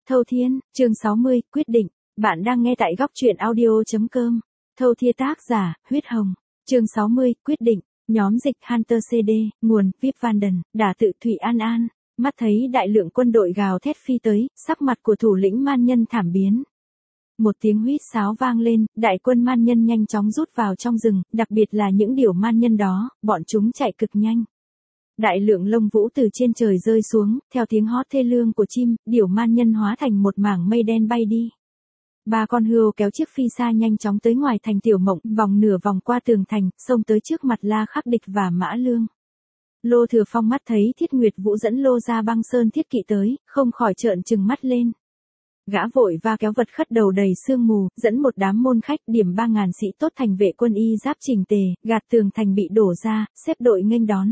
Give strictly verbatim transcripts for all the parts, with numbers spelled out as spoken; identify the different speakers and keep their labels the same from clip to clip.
Speaker 1: Thâu Thiên, chương sáu mươi, quyết định. Bạn đang nghe tại góc truyện audio.com. Thâu Thiên tác giả, Huyết Hồng. Chương sáu mươi, quyết định. Nhóm dịch Hunter xê đê, nguồn, Vip Vanden, đả tự Thủy An An. Mắt thấy đại lượng quân đội gào thét phi tới, sắc mặt của thủ lĩnh man nhân thảm biến. Một tiếng huýt sáo vang lên, đại quân man nhân nhanh chóng rút vào trong rừng, đặc biệt là những điểu man nhân đó, bọn chúng chạy cực nhanh. Đại lượng lông vũ từ trên trời rơi xuống, theo tiếng hót thê lương của chim, điểu man nhân hóa thành một mảng mây đen bay đi. Ba con hươu kéo chiếc phi xa nhanh chóng tới ngoài thành Tiểu Mộng, vòng nửa vòng qua tường thành, xông tới trước mặt La Khắc Địch và Mã Lương. Lô Thừa Phong mắt thấy Thiết Nguyệt Vũ dẫn Lô ra Băng Sơn Thiết Kỵ tới, không khỏi trợn trừng mắt lên. Gã vội va kéo vật khất đầu đầy sương mù, dẫn một đám môn khách điểm ba ngàn sĩ tốt thành vệ quân y giáp chỉnh tề, gạt tường thành bị đổ ra, xếp đội nghênh đón.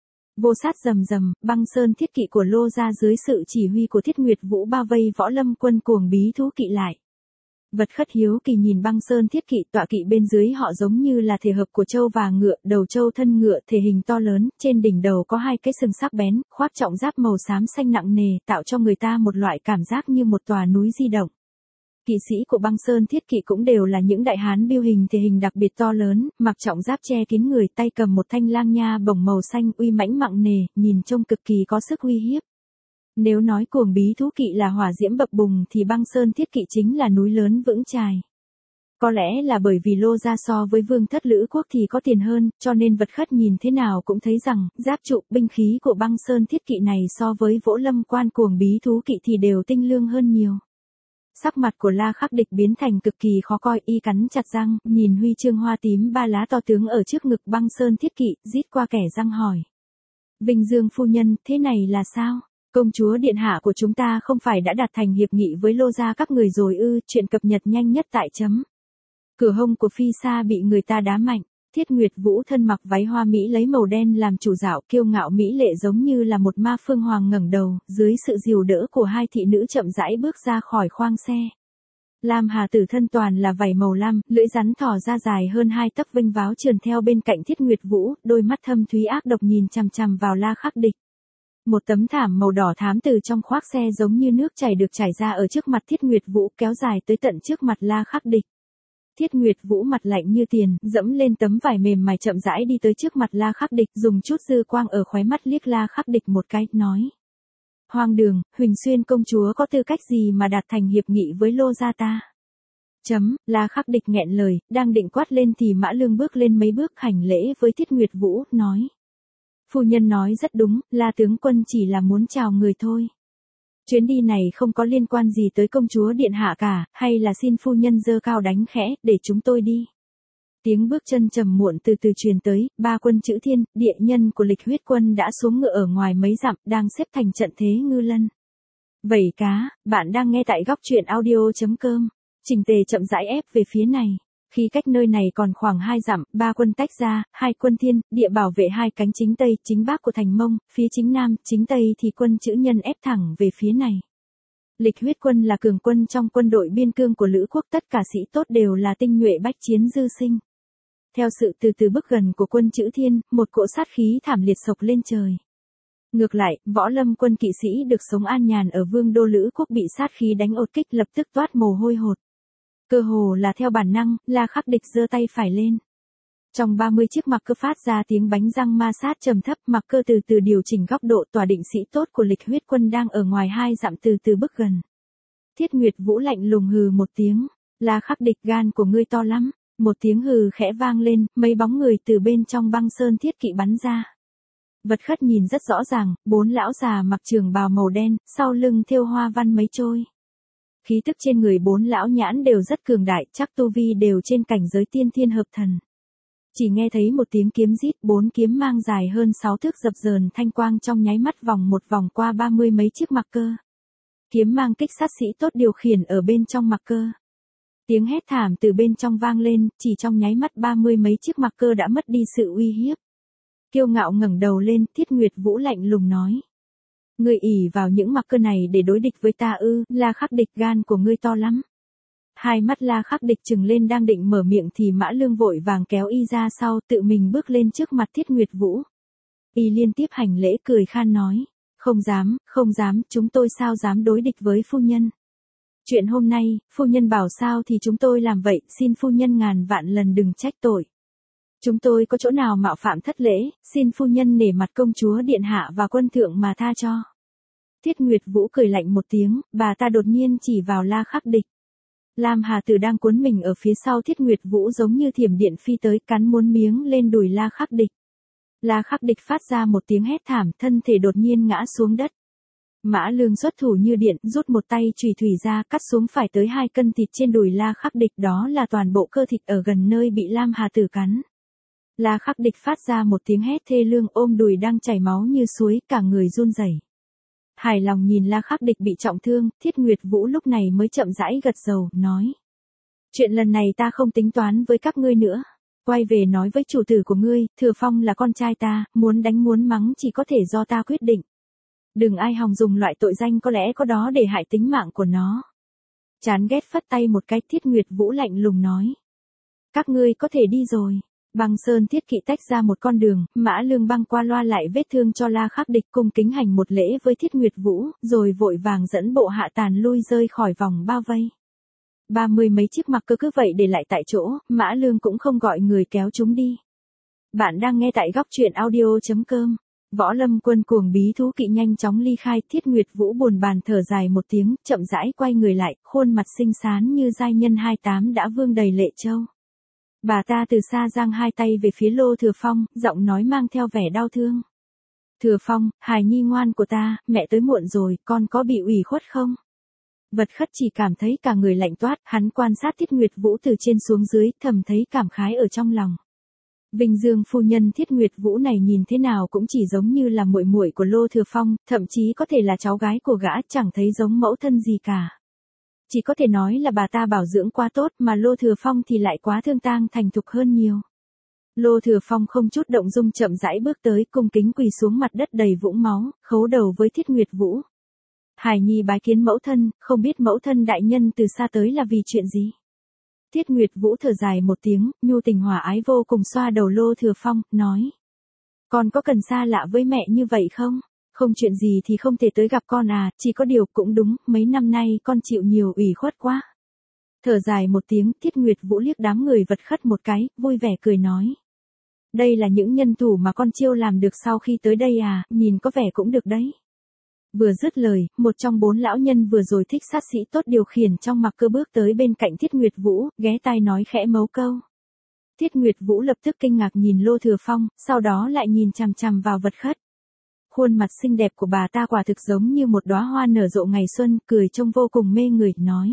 Speaker 1: Vô sát rầm rầm, Băng Sơn Thiết Kỵ của Lô ra dưới sự chỉ huy của Thiết Nguyệt Vũ bao vây võ lâm quân cuồng bí thú kỵ lại. Vật khất hiếu kỳ nhìn Băng Sơn Thiết Kỵ, tọa kỵ bên dưới họ giống như là thể hợp của trâu và ngựa, đầu trâu thân ngựa thể hình to lớn, trên đỉnh đầu có hai cái sừng sắc bén, khoác trọng giáp màu xám xanh nặng nề, tạo cho người ta một loại cảm giác như một tòa núi di động. Kỵ sĩ của Băng Sơn Thiết Kỵ cũng đều là những đại hán biêu hình thể hình đặc biệt to lớn, mặc trọng giáp che kín người, tay cầm một thanh lang nha bổng màu xanh uy mãnh mặng nề, nhìn trông cực kỳ có sức uy hiếp. Nếu nói cuồng bí thú kỵ là hỏa diễm bập bùng thì Băng Sơn Thiết Kỵ chính là núi lớn vững chài. Có lẽ là bởi vì Lô gia so với Vương Thất Lữ Quốc thì có tiền hơn, cho nên vật khất nhìn thế nào cũng thấy rằng, giáp trụ, binh khí của Băng Sơn Thiết Kỵ này so với Vỗ Lâm Quan cuồng bí thú kỵ thì đều tinh lương hơn nhiều. Sắc mặt của La Khắc Địch biến thành cực kỳ khó coi, y cắn chặt răng, nhìn huy chương hoa tím ba lá to tướng ở trước ngực Băng Sơn Thiết Kỵ, rít qua kẻ răng hỏi. Vinh Dương phu nhân, thế này là sao? Công chúa điện hạ của chúng ta không phải đã đạt thành hiệp nghị với Lô gia các người rồi ư? Chuyện cập nhật nhanh nhất tại chấm. Cửa hông của phi sa bị người ta đá mạnh. Thiết Nguyệt Vũ thân mặc váy hoa mỹ lấy màu đen làm chủ dạo, kiêu ngạo mỹ lệ giống như là một ma phương hoàng ngẩng đầu, dưới sự dìu đỡ của hai thị nữ chậm rãi bước ra khỏi khoang xe. Lam Hà Tử thân toàn là vảy màu lam, lưỡi rắn thỏ ra dài hơn hai tấc vênh váo trườn theo bên cạnh Thiết Nguyệt Vũ, đôi mắt thâm thúy ác độc nhìn chằm chằm vào La Khắc Địch. Một tấm thảm màu đỏ thám từ trong khoác xe giống như nước chảy được trải ra ở trước mặt Thiết Nguyệt Vũ, kéo dài tới tận trước mặt La Khắc Địch. Thiết Nguyệt Vũ mặt lạnh như tiền, dẫm lên tấm vải mềm mại chậm rãi đi tới trước mặt La Khắc Địch, dùng chút dư quang ở khóe mắt liếc La Khắc Địch một cái, nói. Hoang đường, Huỳnh Xuyên công chúa có tư cách gì mà đạt thành hiệp nghị với Lô gia ta? Chấm, La Khắc Địch nghẹn lời, đang định quát lên thì Mã Lương bước lên mấy bước hành lễ với Thiết Nguyệt Vũ, nói. Phu nhân nói rất đúng, La tướng quân chỉ là muốn chào người thôi. Chuyến đi này không có liên quan gì tới công chúa điện hạ cả, hay là xin phu nhân giơ cao đánh khẽ, để chúng tôi đi. Tiếng bước chân trầm muộn từ từ truyền tới, ba quân chữ Thiên, địa nhân của Lịch Huyết quân đã xuống ngựa ở ngoài mấy dặm, đang xếp thành trận thế ngư lân. Vẩy cá, bạn đang nghe tại góc truyện audio.com. Trình tề chậm rãi ép về phía này. Khi cách nơi này còn khoảng hai dặm, ba quân tách ra, hai quân Thiên, địa bảo vệ hai cánh chính Tây, chính Bắc của thành Mông, phía chính Nam, chính Tây thì quân chữ Nhân ép thẳng về phía này. Lịch Huyết quân là cường quân trong quân đội biên cương của Lữ Quốc, tất cả sĩ tốt đều là tinh nhuệ bách chiến dư sinh. Theo sự từ từ bước gần của quân chữ Thiên, một cỗ sát khí thảm liệt sộc lên trời. Ngược lại, võ lâm quân kỵ sĩ được sống an nhàn ở Vương đô Lữ Quốc bị sát khí đánh ột kích lập tức toát mồ hôi hột. Cơ hồ là theo bản năng, La Khắc Địch giơ tay phải lên. Trong ba mươi chiếc mặc cơ phát ra tiếng bánh răng ma sát trầm thấp, mặc cơ từ từ điều chỉnh góc độ, tòa định sĩ tốt của Lịch Huyết quân đang ở ngoài hai dặm từ từ bước gần. Thiết Nguyệt Vũ lạnh lùng hừ một tiếng, La Khắc Địch gan của ngươi to lắm, một tiếng hừ khẽ vang lên, mấy bóng người từ bên trong Băng Sơn Thiết Kỵ bắn ra. Vật khất nhìn rất rõ ràng, bốn lão già mặc trường bào màu đen, sau lưng thêu hoa văn mấy trôi. Khí tức trên người bốn lão nhãn đều rất cường đại, chắc tu vi đều trên cảnh giới tiên thiên hợp thần. Chỉ nghe thấy một tiếng kiếm rít, bốn kiếm mang dài hơn sáu thước dập dờn thanh quang trong nháy mắt vòng một vòng qua ba mươi mấy chiếc mặc cơ. Kiếm mang kích sát sĩ tốt điều khiển ở bên trong mặc cơ. Tiếng hét thảm từ bên trong vang lên, chỉ trong nháy mắt ba mươi mấy chiếc mặc cơ đã mất đi sự uy hiếp. Kiêu ngạo ngẩng đầu lên, Thiết Nguyệt Vũ lạnh lùng nói. Ngươi ỷ vào những mặc cơ này để đối địch với ta ư? La Khắc Địch, gan của ngươi to lắm. Hai mắt La Khắc Địch trừng lên đang định mở miệng thì Mã Lương vội vàng kéo y ra sau, tự mình bước lên trước mặt Thiết Nguyệt Vũ. Y liên tiếp hành lễ cười khan nói. Không dám, không dám, chúng tôi sao dám đối địch với phu nhân. Chuyện hôm nay, phu nhân bảo sao thì chúng tôi làm vậy, xin phu nhân ngàn vạn lần đừng trách tội. Chúng tôi có chỗ nào mạo phạm thất lễ, xin phu nhân nể mặt công chúa điện hạ và quân thượng mà tha cho. Thiết Nguyệt Vũ cười lạnh một tiếng, bà ta đột nhiên chỉ vào La Khắc Địch. Lam Hà Tử đang cuốn mình ở phía sau Thiết Nguyệt Vũ giống như thiểm điện phi tới, cắn muốn miếng lên đùi La Khắc Địch. La Khắc Địch phát ra một tiếng hét thảm, thân thể đột nhiên ngã xuống đất. Mã Lương xuất thủ như điện, rút một tay chùy thủy ra, cắt xuống phải tới hai cân thịt trên đùi La Khắc Địch, đó là toàn bộ cơ thịt ở gần nơi bị Lam Hà Tử cắn. La Khắc Địch phát ra một tiếng hét thê lương, ôm đùi đang chảy máu như suối, cả người run rẩy. Hài lòng nhìn La Khắc Địch bị trọng thương, Thiết Nguyệt Vũ lúc này mới chậm rãi gật đầu, nói. Chuyện lần này ta không tính toán với các ngươi nữa. Quay về nói với chủ tử của ngươi, Thừa Phong là con trai ta, muốn đánh muốn mắng chỉ có thể do ta quyết định. Đừng ai hòng dùng loại tội danh có lẽ có đó để hại tính mạng của nó. Chán ghét phất tay một cái, Thiết Nguyệt Vũ lạnh lùng nói. Các ngươi có thể đi rồi. Băng Sơn Thiết Kỵ tách ra một con đường, Mã Lương băng qua loa lại vết thương cho La Khắc Địch, cung kính hành một lễ với Thiết Nguyệt Vũ, rồi vội vàng dẫn bộ hạ tàn lui rơi khỏi vòng bao vây. Ba mươi mấy chiếc mặc cơ cứ vậy để lại tại chỗ, Mã Lương cũng không gọi người kéo chúng đi. Bạn đang nghe tại góc truyện audio chấm com. Võ Lâm Quân cuồng bí thú kỵ nhanh chóng ly khai, Thiết Nguyệt Vũ buồn bàn thở dài một tiếng, chậm rãi quay người lại, khuôn mặt xinh xắn như giai nhân hai tám đã vương đầy lệ châu. Bà ta từ xa giang hai tay về phía Lô Thừa Phong, giọng nói mang theo vẻ đau thương. Thừa Phong, hài nhi ngoan của ta, mẹ tới muộn rồi, con có bị ủy khuất không? Vật Khất chỉ cảm thấy cả người lạnh toát, hắn quan sát Thiết Nguyệt Vũ từ trên xuống dưới, thầm thấy cảm khái ở trong lòng. Vinh Dương phu nhân Thiết Nguyệt Vũ này nhìn thế nào cũng chỉ giống như là muội muội của Lô Thừa Phong, thậm chí có thể là cháu gái của gã, chẳng thấy giống mẫu thân gì cả. Chỉ có thể nói là bà ta bảo dưỡng quá tốt, mà Lô Thừa Phong thì lại quá thương tang thành thục hơn nhiều. Lô Thừa Phong không chút động dung chậm rãi bước tới, cung kính quỳ xuống mặt đất đầy vũng máu, khấu đầu với Thiết Nguyệt Vũ. Hải nhi bái kiến mẫu thân, không biết mẫu thân đại nhân từ xa tới là vì chuyện gì? Thiết Nguyệt Vũ thở dài một tiếng, nhu tình hòa ái vô cùng xoa đầu Lô Thừa Phong, nói. Con có cần xa lạ với mẹ như vậy không? Không chuyện gì thì không thể tới gặp con à, chỉ có điều cũng đúng, mấy năm nay con chịu nhiều ủy khuất quá. Thở dài một tiếng, Thiết Nguyệt Vũ liếc đám người Vật Khất một cái, vui vẻ cười nói. Đây là những nhân thủ mà con chiêu làm được sau khi tới đây à, nhìn có vẻ cũng được đấy. Vừa dứt lời, một trong bốn lão nhân vừa rồi thích sát sĩ tốt điều khiển trong mặc cơ bước tới bên cạnh Thiết Nguyệt Vũ, ghé tai nói khẽ mấu câu. Thiết Nguyệt Vũ lập tức kinh ngạc nhìn Lô Thừa Phong, sau đó lại nhìn chằm chằm vào Vật Khất. Khuôn mặt xinh đẹp của bà ta quả thực giống như một đóa hoa nở rộ ngày xuân, cười trông vô cùng mê người, nói.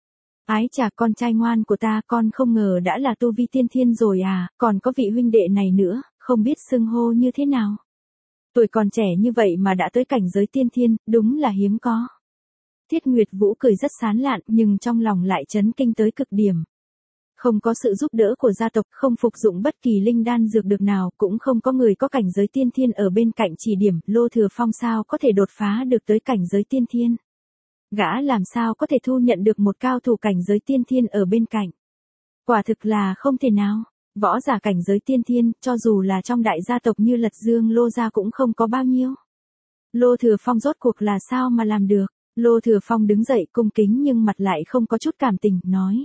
Speaker 1: Ái chà, con trai ngoan của ta, con không ngờ đã là tu vi tiên thiên rồi à, còn có vị huynh đệ này nữa, không biết xưng hô như thế nào. Tuổi còn trẻ như vậy mà đã tới cảnh giới tiên thiên, đúng là hiếm có. Thiết Nguyệt Vũ cười rất sán lạn, nhưng trong lòng lại chấn kinh tới cực điểm. Không có sự giúp đỡ của gia tộc, không phục dụng bất kỳ linh đan dược được nào, cũng không có người có cảnh giới tiên thiên ở bên cạnh chỉ điểm, Lô Thừa Phong sao có thể đột phá được tới cảnh giới tiên thiên. Gã làm sao có thể thu nhận được một cao thủ cảnh giới tiên thiên ở bên cạnh. Quả thực là không thể nào. Võ giả cảnh giới tiên thiên, cho dù là trong đại gia tộc như Lật Dương Lô gia cũng không có bao nhiêu. Lô Thừa Phong rốt cuộc là sao mà làm được? Lô Thừa Phong đứng dậy cung kính nhưng mặt lại không có chút cảm tình, nói.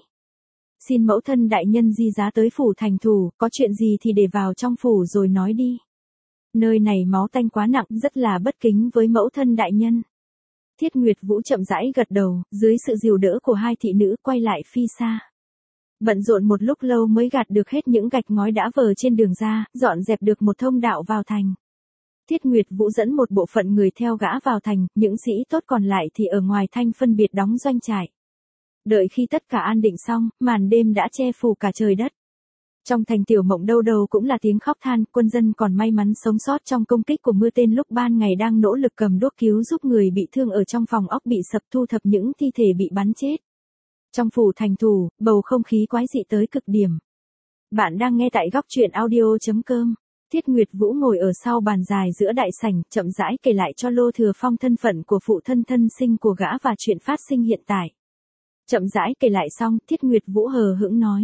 Speaker 1: Xin mẫu thân đại nhân di giá tới phủ thành thủ, có chuyện gì thì để vào trong phủ rồi nói đi. Nơi này máu tanh quá nặng, rất là bất kính với mẫu thân đại nhân. Thiết Nguyệt Vũ chậm rãi gật đầu, dưới sự dìu đỡ của hai thị nữ quay lại phi xa. Bận rộn một lúc lâu mới gạt được hết những gạch ngói đã vờ trên đường ra, dọn dẹp được một thông đạo vào thành. Thiết Nguyệt Vũ dẫn một bộ phận người theo gã vào thành, những sĩ tốt còn lại thì ở ngoài thành phân biệt đóng doanh trại. Đợi khi tất cả an định xong, màn đêm đã che phủ cả trời đất. Trong thành Tiểu Mộng đâu đâu cũng là tiếng khóc than, quân dân còn may mắn sống sót trong công kích của mưa tên lúc ban ngày đang nỗ lực cầm đuốc cứu giúp người bị thương ở trong phòng ốc bị sập, thu thập những thi thể bị bắn chết. Trong phủ thành thủ, bầu không khí quái dị tới cực điểm. Bạn đang nghe tại góc truyện audio chấm com. Thiết Nguyệt Vũ ngồi ở sau bàn dài giữa đại sảnh, chậm rãi kể lại cho Lô Thừa Phong thân phận của phụ thân thân sinh của gã và chuyện phát sinh hiện tại. Chậm rãi kể lại xong, Thiết Nguyệt Vũ hờ hững nói.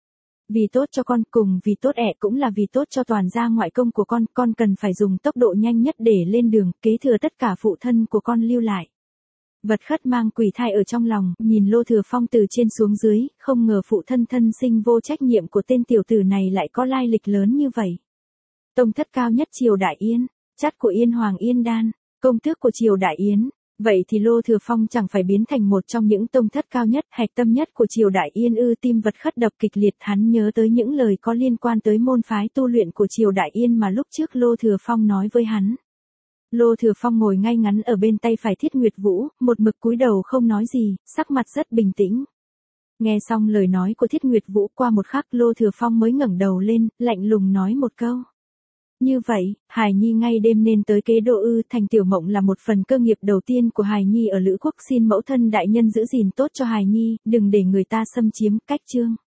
Speaker 1: Vì tốt cho con, cùng vì tốt ẹ cũng là vì tốt cho toàn gia ngoại công của con, con cần phải dùng tốc độ nhanh nhất để lên đường, kế thừa tất cả phụ thân của con lưu lại. Vật khất mang quỷ thai ở trong lòng, nhìn Lô Thừa Phong từ trên xuống dưới, không ngờ phụ thân thân sinh vô trách nhiệm của tên tiểu tử này lại có lai lịch lớn như vậy. Tông thất cao nhất triều Đại Yên, chắt của Yên Hoàng Yên Đan, công tước của triều Đại Yến. Vậy thì Lô Thừa Phong chẳng phải biến thành một trong những tông thất cao nhất, hạch tâm nhất của triều Đại Yên ư? Tim vật khất đập kịch liệt, hắn nhớ tới những lời có liên quan tới môn phái tu luyện của triều Đại Yên mà lúc trước Lô Thừa Phong nói với hắn. Lô Thừa Phong ngồi ngay ngắn ở bên tay phải Thiết Nguyệt Vũ, một mực cúi đầu không nói gì, sắc mặt rất bình tĩnh. Nghe xong lời nói của Thiết Nguyệt Vũ, qua một khắc Lô Thừa Phong mới ngẩng đầu lên, lạnh lùng nói một câu. Như vậy, Hài Nhi ngay đêm nên tới kế độ ư? Thành tiểu mộng là một phần cơ nghiệp đầu tiên của Hài Nhi ở Lữ Quốc, xin mẫu thân đại nhân giữ gìn tốt cho Hài Nhi, đừng để người ta xâm chiếm. Cách chương